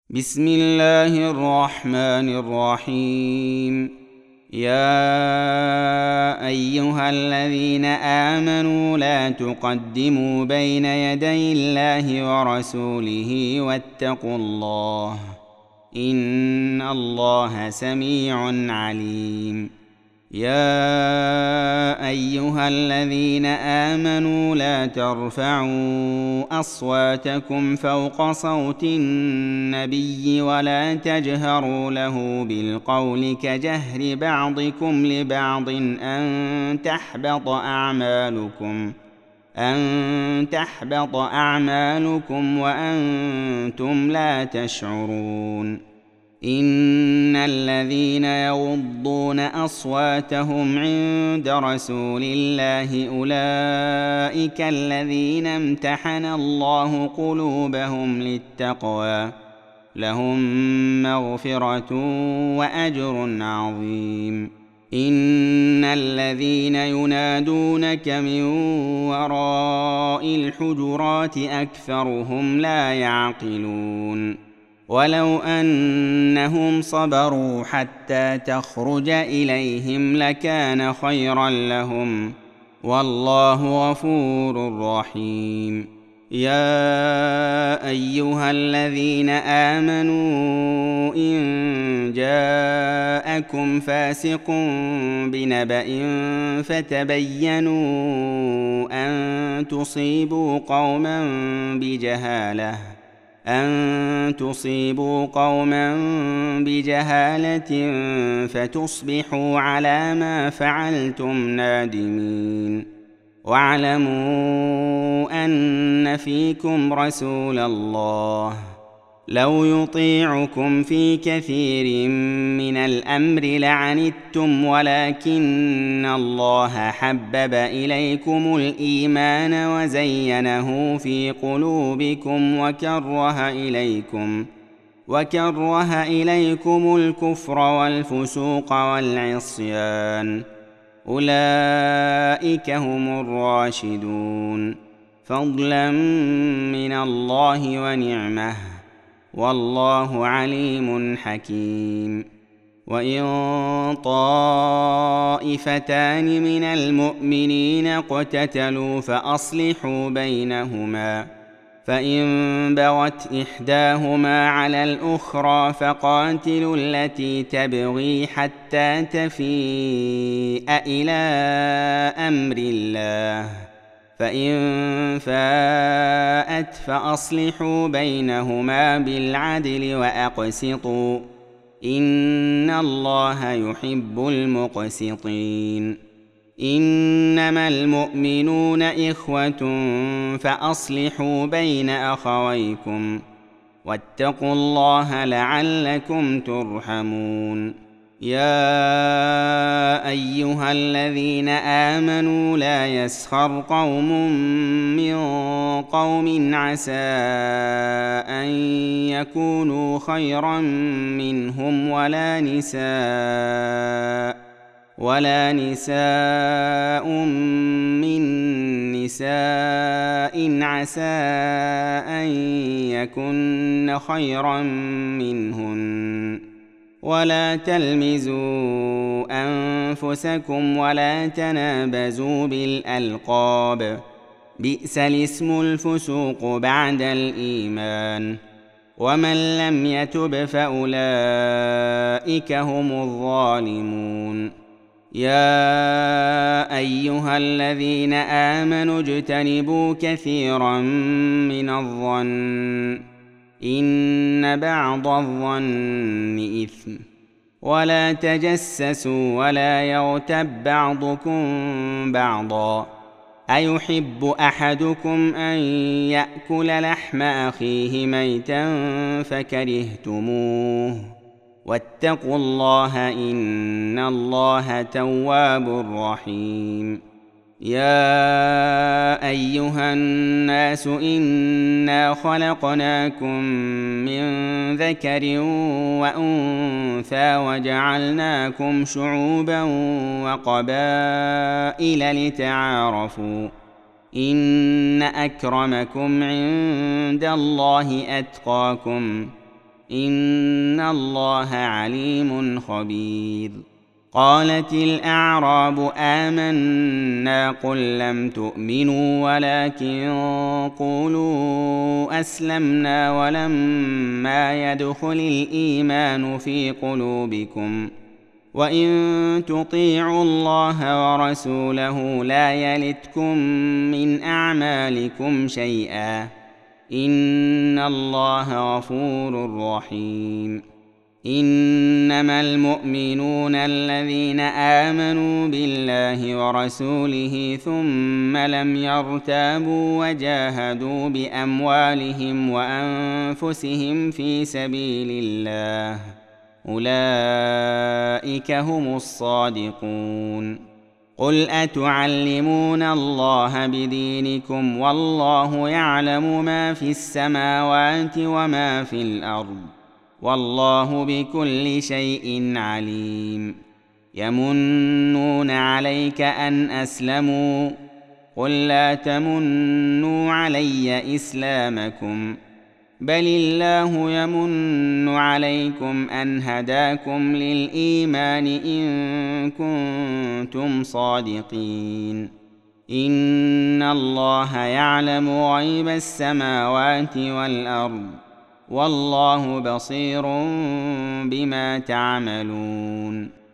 بسم الله الرحمن الرحيم. يا أيها الذين آمنوا لا تقدموا بين يدي الله ورسوله واتقوا الله إن الله سميع عليم. يا أيها الذين آمنوا لا ترفعوا أصواتكم فوق صوت النبي ولا تجهروا له بالقول كجهر بعضكم لبعض أن تحبط أعمالكم وأنتم لا تشعرون. إن الذين يغضون أصواتهم عند رسول الله أولئك الذين امتحن الله قلوبهم للتقوى لهم مغفرة وأجر عظيم. إن الذين ينادونك من وراء الحجرات أكثرهم لا يعقلون. ولو أنهم صبروا حتى تخرج إليهم لكان خيرا لهم والله غفور رحيم. يا أيها الذين آمنوا إن جاءكم فاسق بنبأ فتبينوا أن تصيبوا قوما بجهالة فتصبحوا على ما فعلتم نادمين. واعلموا أن فيكم رسول الله لو يطيعكم في كثير من الأمر لعنتم ولكن الله حبب إليكم الإيمان وزينه في قلوبكم وكره إليكم الكفر والفسوق والعصيان أولئك هم الراشدون فضلا من الله ونعمه والله عليم حكيم. وإن طائفتان من المؤمنين اقتتلوا فأصلحوا بينهما فإن بغت إحداهما على الأخرى فقاتلوا التي تبغي حتى تفيء إلى أمر الله فإن فاءت فأصلحوا بينهما بالعدل وأقسطوا إن الله يحب المقسطين. إنما المؤمنون إخوة فأصلحوا بين أخويكم واتقوا الله لعلكم ترحمون. يا أيها الذين آمنوا لا يسخر قوم من قوم عسى أن يكونوا خيرا منهم ولا نساء من نساء عسى أن يكن خيرا منهن. ولا تلمزوا أنفسكم ولا تنابزوا بالألقاب بئس الاسم الفسوق بعد الإيمان ومن لم يتب فأولئك هم الظالمون. يا أيها الذين آمنوا اجتنبوا كثيرا من الظن إن بعض الظن إثم ولا تجسسوا ولا يغتب بعضكم بعضا أيحب أحدكم أن يأكل لحم أخيه ميتا فكرهتموه واتقوا الله إن الله تواب رحيم. يا أيها الناس إنا خلقناكم من ذكر وأنثى وجعلناكم شعوبا وقبائل لتعارفوا إن أكرمكم عند الله أتقاكم إن الله عليم خبير. قالت الأعراب آمنا قل لم تؤمنوا ولكن قولوا أسلمنا ولما يدخل الإيمان في قلوبكم وإن تطيعوا الله ورسوله لا يلتكم من أعمالكم شيئا إن الله غفور رحيم. إنما المؤمنون الذين آمنوا بالله ورسوله ثم لم يرتابوا وجاهدوا بأموالهم وأنفسهم في سبيل الله أولئك هم الصادقون. قل أتعلمون الله بدينكم والله يعلم ما في السماوات وما في الأرض والله بكل شيء عليم. يمنون عليك أن أسلموا قل لا تمنوا علي إسلامكم بل الله يمن عليكم أن هداكم للإيمان إن كنتم صادقين. إن الله يعلم غيب السماوات والأرض والله بصير بما تعملون.